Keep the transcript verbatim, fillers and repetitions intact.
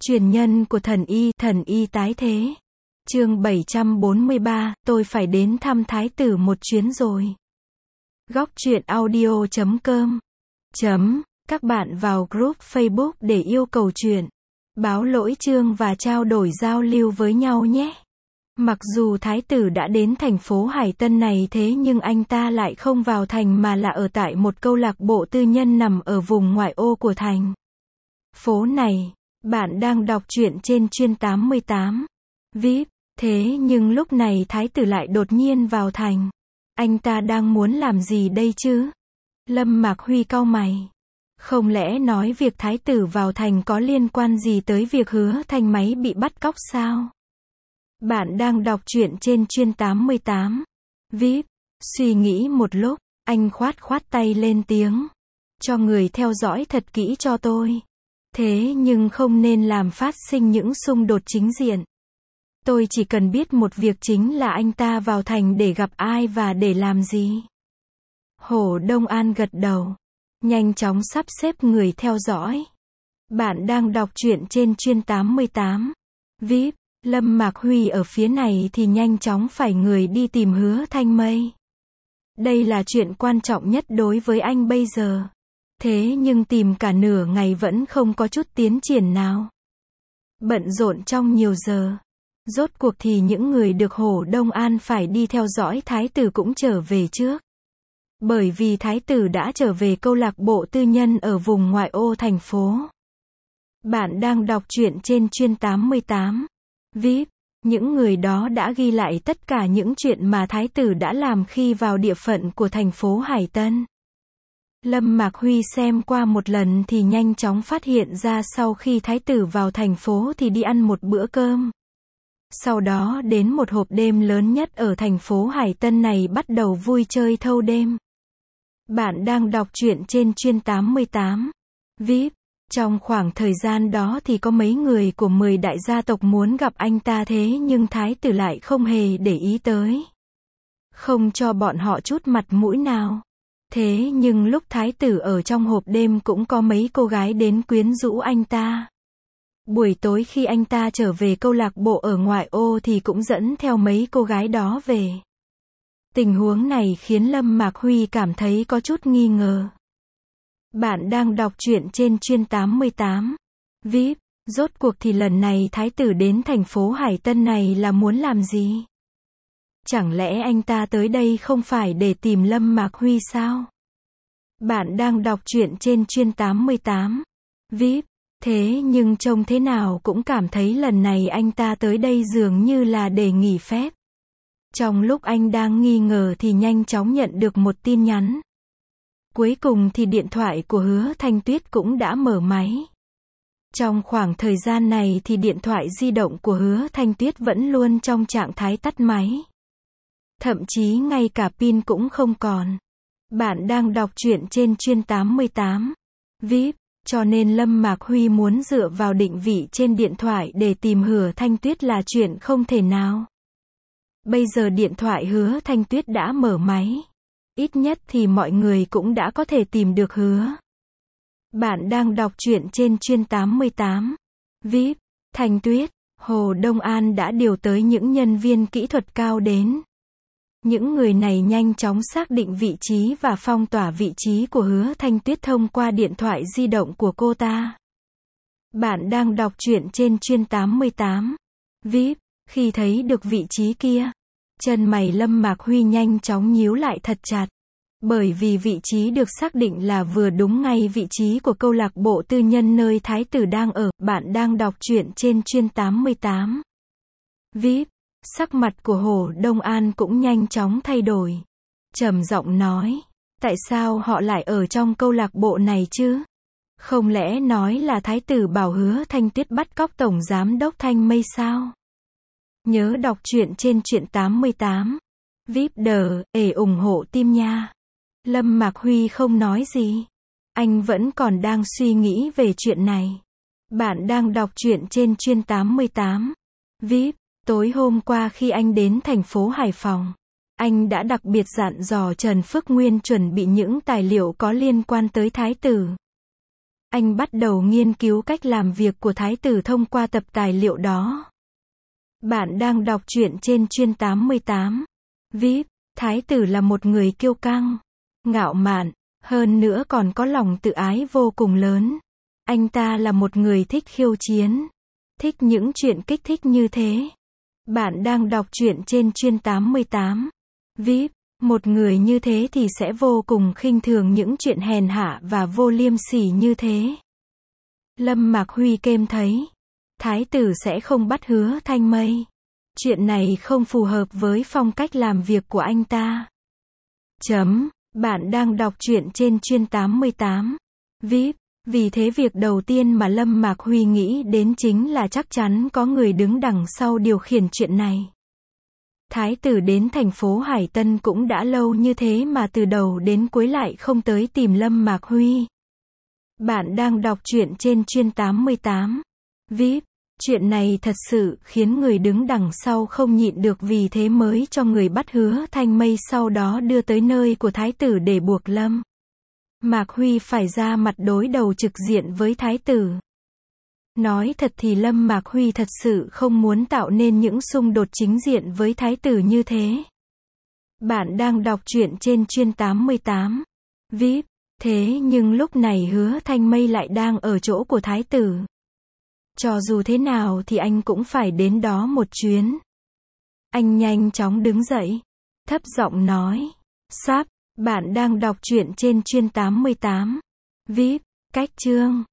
Truyền nhân của thần y, thần y tái thế. Chương bảy trăm bốn mươi ba, tôi phải đến thăm thái tử một chuyến rồi. Góc truyện audio chấm com chấm, các bạn vào group Facebook để yêu cầu chuyện, báo lỗi chương và trao đổi giao lưu với nhau nhé. Mặc dù thái tử đã đến thành phố Hải Tân này thế nhưng anh ta lại không vào thành mà là ở tại một câu lạc bộ tư nhân nằm ở vùng ngoại ô của thành phố này. Bạn đang đọc truyện trên chuyên tám mươi tám vê i pê. Thế nhưng lúc này thái tử lại đột nhiên vào thành. Anh ta đang muốn làm gì đây chứ? Lâm Mạc Huy cau mày. Không lẽ nói việc thái tử vào thành có liên quan gì tới việc Hứa Thanh Máy bị bắt cóc sao? Bạn đang đọc truyện trên chuyên tám mươi tám vê i pê. Suy nghĩ một lúc, anh khoát khoát tay lên tiếng. Cho người theo dõi thật kỹ cho tôi. Thế nhưng không nên làm phát sinh những xung đột chính diện. Tôi chỉ cần biết một việc chính là anh ta vào thành để gặp ai và để làm gì. Hồ Đông An gật đầu. Nhanh chóng sắp xếp người theo dõi. Bạn đang đọc truyện trên chuyên tám mươi tám vê i pê. Lâm Mạc Huy ở phía này thì nhanh chóng phải người đi tìm Hứa Thanh Mây. Đây là chuyện quan trọng nhất đối với anh bây giờ. Thế nhưng tìm cả nửa ngày vẫn không có chút tiến triển nào. Bận rộn trong nhiều giờ. Rốt cuộc thì những người được Hồ Đông An phải đi theo dõi thái tử cũng trở về trước. Bởi vì thái tử đã trở về câu lạc bộ tư nhân ở vùng ngoại ô thành phố. Bạn đang đọc truyện trên chuyên tám mươi tám vê i pê. Những người đó đã ghi lại tất cả những chuyện mà thái tử đã làm khi vào địa phận của thành phố Hải Tân. Lâm Mạc Huy xem qua một lần thì nhanh chóng phát hiện ra sau khi thái tử vào thành phố thì đi ăn một bữa cơm. Sau đó đến một hộp đêm lớn nhất ở thành phố Hải Tân này bắt đầu vui chơi thâu đêm. Bạn đang đọc truyện trên chuyên tám mươi tám vê i pê. Trong khoảng thời gian đó thì có mấy người của mười đại gia tộc muốn gặp anh ta thế nhưng thái tử lại không hề để ý tới. Không cho bọn họ chút mặt mũi nào. Thế nhưng lúc thái tử ở trong hộp đêm cũng có mấy cô gái đến quyến rũ anh ta. Buổi tối khi anh ta trở về câu lạc bộ ở ngoại ô thì cũng dẫn theo mấy cô gái đó về. Tình huống này khiến Lâm Mạc Huy cảm thấy có chút nghi ngờ. Bạn đang đọc truyện trên chuyên tám mươi tám vê i pê. Rốt cuộc thì lần này thái tử đến thành phố Hải Tân này là muốn làm gì? Chẳng lẽ anh ta tới đây không phải để tìm Lâm Mạc Huy sao? Bạn đang đọc truyện trên chuyên tám mươi tám vê i pê. Thế nhưng trông thế nào cũng cảm thấy lần này anh ta tới đây dường như là để nghỉ phép. Trong lúc anh đang nghi ngờ thì nhanh chóng nhận được một tin nhắn. Cuối cùng thì điện thoại của Hứa Thanh Tuyết cũng đã mở máy. Trong khoảng thời gian này thì điện thoại di động của Hứa Thanh Tuyết vẫn luôn trong trạng thái tắt máy. Thậm chí ngay cả pin cũng không còn. Bạn đang đọc truyện trên chuyên tám mươi tám vê i pê. Cho nên Lâm Mạc Huy muốn dựa vào định vị trên điện thoại để tìm Hứa Thanh Tuyết là chuyện không thể nào. Bây giờ điện thoại Hứa Thanh Tuyết đã mở máy. Ít nhất thì mọi người cũng đã có thể tìm được Hứa. Bạn đang đọc truyện trên chuyên tám mươi tám vê i pê. Thanh Tuyết, Hồ Đông An đã điều tới những nhân viên kỹ thuật cao đến. Những người này nhanh chóng xác định vị trí và phong tỏa vị trí của Hứa Thanh Tuyết thông qua điện thoại di động của cô ta. Bạn đang đọc truyện trên chuyên tám mươi tám vê i pê. Khi thấy được vị trí kia, chân mày Lâm Mạc Huy nhanh chóng nhíu lại thật chặt. Bởi vì vị trí được xác định là vừa đúng ngay vị trí của câu lạc bộ tư nhân nơi thái tử đang ở. Bạn đang đọc truyện trên chuyên tám mươi tám vê i pê. Sắc mặt của Hồ Đông An cũng nhanh chóng thay đổi. Trầm giọng nói, tại sao họ lại ở trong câu lạc bộ này chứ? Không lẽ nói là thái tử bảo Hứa Thanh Tuyết bắt cóc tổng giám đốc Thanh Mây sao? Nhớ đọc truyện trên truyện tám mươi tám vê i pê đờ, để ủng hộ team nha. Lâm Mạc Huy không nói gì. Anh vẫn còn đang suy nghĩ về chuyện này. Bạn đang đọc truyện trên chuyên tám mươi tám vê i pê. Tối hôm qua khi anh đến thành phố Hải Phòng, anh đã đặc biệt dặn dò Trần Phước Nguyên chuẩn bị những tài liệu có liên quan tới thái tử. Anh bắt đầu nghiên cứu cách làm việc của thái tử thông qua tập tài liệu đó. Bạn đang đọc truyện trên chuyên tám mươi tám. vê i pê, thái tử là một người kiêu căng, ngạo mạn, hơn nữa còn có lòng tự ái vô cùng lớn. Anh ta là một người thích khiêu chiến, thích những chuyện kích thích như thế. Bạn đang đọc truyện trên chuyên tám mươi tám. vê i pê, một người như thế thì sẽ vô cùng khinh thường những chuyện hèn hạ và vô liêm sỉ như thế. Lâm Mạc Huy kêm thấy, thái tử sẽ không bắt Hứa Thanh Mây. Chuyện này không phù hợp với phong cách làm việc của anh ta. Chấm, bạn đang đọc truyện trên chuyên tám mươi tám. vê i pê, vì thế việc đầu tiên mà Lâm Mạc Huy nghĩ đến chính là chắc chắn có người đứng đằng sau điều khiển chuyện này. Thái tử đến thành phố Hải Tân cũng đã lâu như thế mà từ đầu đến cuối lại không tới tìm Lâm Mạc Huy. Bạn đang đọc truyện trên chuyên tám mươi tám. vê i pê, chuyện này thật sự khiến người đứng đằng sau không nhịn được, vì thế mới cho người bắt Hứa Thanh Mây, sau đó đưa tới nơi của thái tử để buộc Lâm Mạc Huy phải ra mặt đối đầu trực diện với thái tử. Nói thật thì Lâm Mạc Huy thật sự không muốn tạo nên những xung đột chính diện với thái tử như thế. Bạn đang đọc truyện trên chuyên tám mươi tám. vê i pê, thế nhưng lúc này Hứa Thanh Mây lại đang ở chỗ của thái tử. Cho dù thế nào thì anh cũng phải đến đó một chuyến. Anh nhanh chóng đứng dậy, thấp giọng nói, sắp, bạn đang đọc truyện trên chuyên tám mươi tám. vê i pê, cách chương